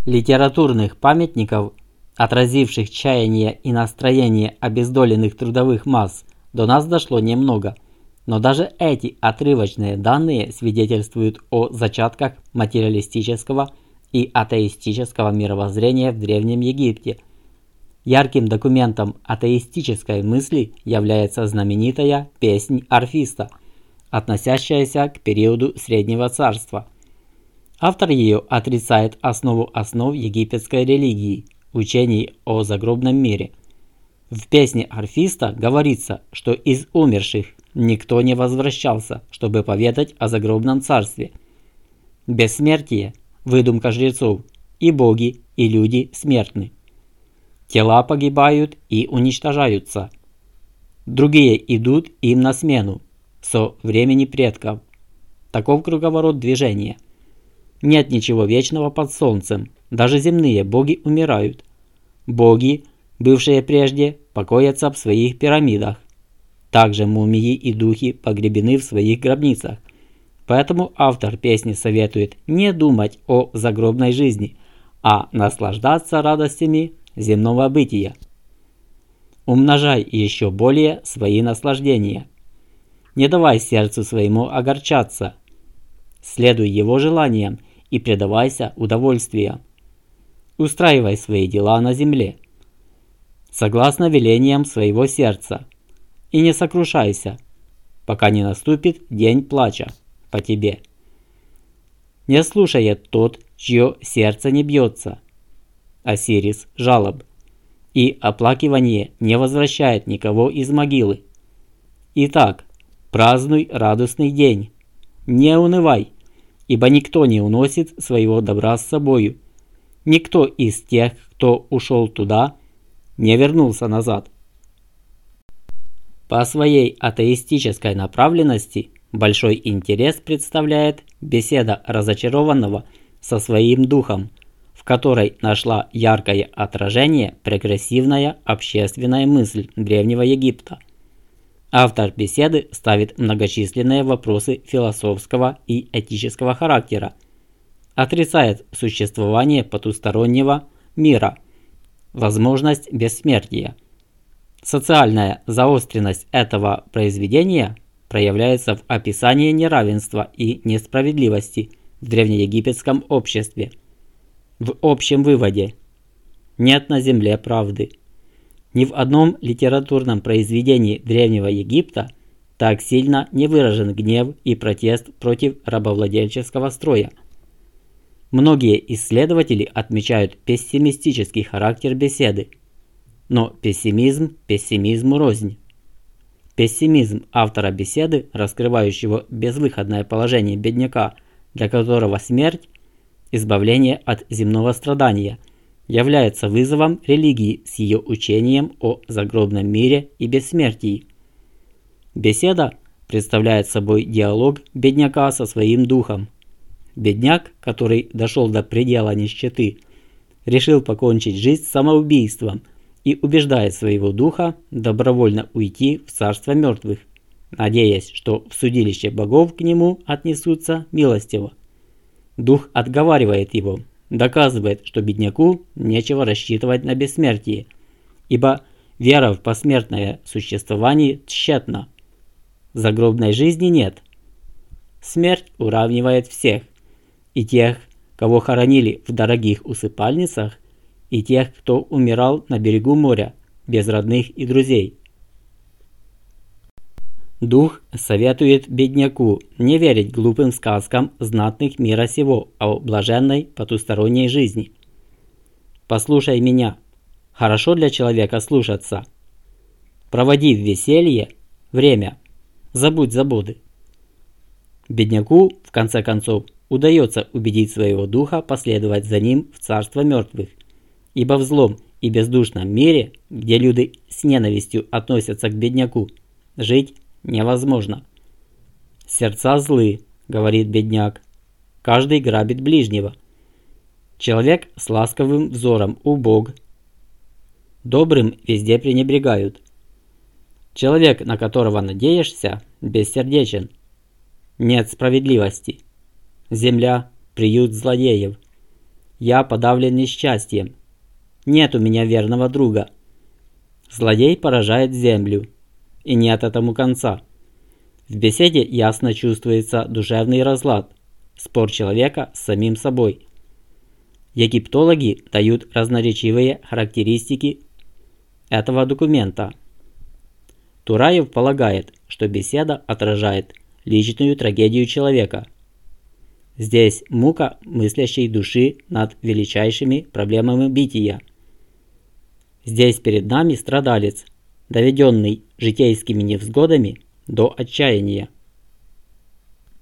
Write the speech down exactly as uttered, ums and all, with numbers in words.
Литературных памятников, отразивших чаяние и настроение обездоленных трудовых масс, до нас дошло немного, но даже эти отрывочные данные свидетельствуют о зачатках материалистического и атеистического мировоззрения в Древнем Египте. Ярким документом атеистической мысли является знаменитая «Песнь Орфиста», относящаяся к периоду Среднего Царства. Автор ее отрицает основу основ египетской религии – учений о загробном мире. В «Песне Орфиста» говорится, что из умерших никто не возвращался, чтобы поведать о загробном царстве. Бессмертие – выдумка жрецов, и боги, и люди смертны. Тела погибают и уничтожаются. Другие идут им на смену, со времени предков. Таков круговорот движения. Нет ничего вечного под солнцем, даже земные боги умирают. Боги, бывшие прежде, покоятся в своих пирамидах. Также мумии и духи погребены в своих гробницах. Поэтому автор песни советует не думать о загробной жизни, а наслаждаться радостями земного бытия. Умножай еще более свои наслаждения. Не давай сердцу своему огорчаться. Следуй его желаниям и предавайся удовольствиям. Устраивай свои дела на земле, согласно велениям своего сердца, и не сокрушайся, пока не наступит день плача по тебе. Не слушает тот, чье сердце не бьется. Осирис жалоб. И оплакивание не возвращает никого из могилы. Итак, празднуй радостный день. Не унывай, ибо никто не уносит своего добра с собою. Никто из тех, кто ушел туда, не вернулся назад. По своей атеистической направленности большой интерес представляет беседа разочарованного со своим духом, в которой нашла яркое отражение прогрессивная общественная мысль Древнего Египта. Автор беседы ставит многочисленные вопросы философского и этического характера, отрицает существование потустороннего мира, возможность бессмертия. Социальная заостренность этого произведения проявляется в описании неравенства и несправедливости в древнеегипетском обществе. В общем выводе: нет на земле правды. Ни в одном литературном произведении Древнего Египта так сильно не выражен гнев и протест против рабовладельческого строя. Многие исследователи отмечают пессимистический характер беседы, но пессимизм пессимизму рознь. Пессимизм автора беседы, раскрывающего безвыходное положение бедняка, для которого смерть – избавление от земного страдания, является вызовом религии с ее учением о загробном мире и бессмертии. Беседа представляет собой диалог бедняка со своим духом. Бедняк, который дошел до предела нищеты, решил покончить жизнь самоубийством и убеждает своего духа добровольно уйти в царство мертвых, надеясь, что в судилище богов к нему отнесутся милостиво. Дух отговаривает его, доказывает, что бедняку нечего рассчитывать на бессмертие, ибо вера в посмертное существование тщетна. Загробной жизни нет. Смерть уравнивает всех, и тех, кого хоронили в дорогих усыпальницах, и тех, кто умирал на берегу моря, без родных и друзей. Дух советует бедняку не верить глупым сказкам знатных мира сего о блаженной потусторонней жизни. Послушай меня, хорошо для человека слушаться. Проводи в веселье время, забудь заботы. Бедняку, в конце концов, удается убедить своего духа последовать за ним в царство мертвых, ибо в злом и бездушном мире, где люди с ненавистью относятся к бедняку, жить невозможно. Сердца злы, говорит бедняк, каждый грабит ближнего. Человек с ласковым взором убог, добрым везде пренебрегают. Человек, на которого надеешься, бессердечен. Нет справедливости. Земля – приют злодеев. Я подавлен несчастьем. Нет у меня верного друга. Злодей поражает землю, и нет этому конца. В беседе ясно чувствуется душевный разлад, спор человека с самим собой. Египтологи дают разноречивые характеристики этого документа. Тураев полагает, что беседа отражает личную трагедию человека. Здесь мука мыслящей души над величайшими проблемами бытия. Здесь перед нами страдалец, доведенный житейскими невзгодами до отчаяния.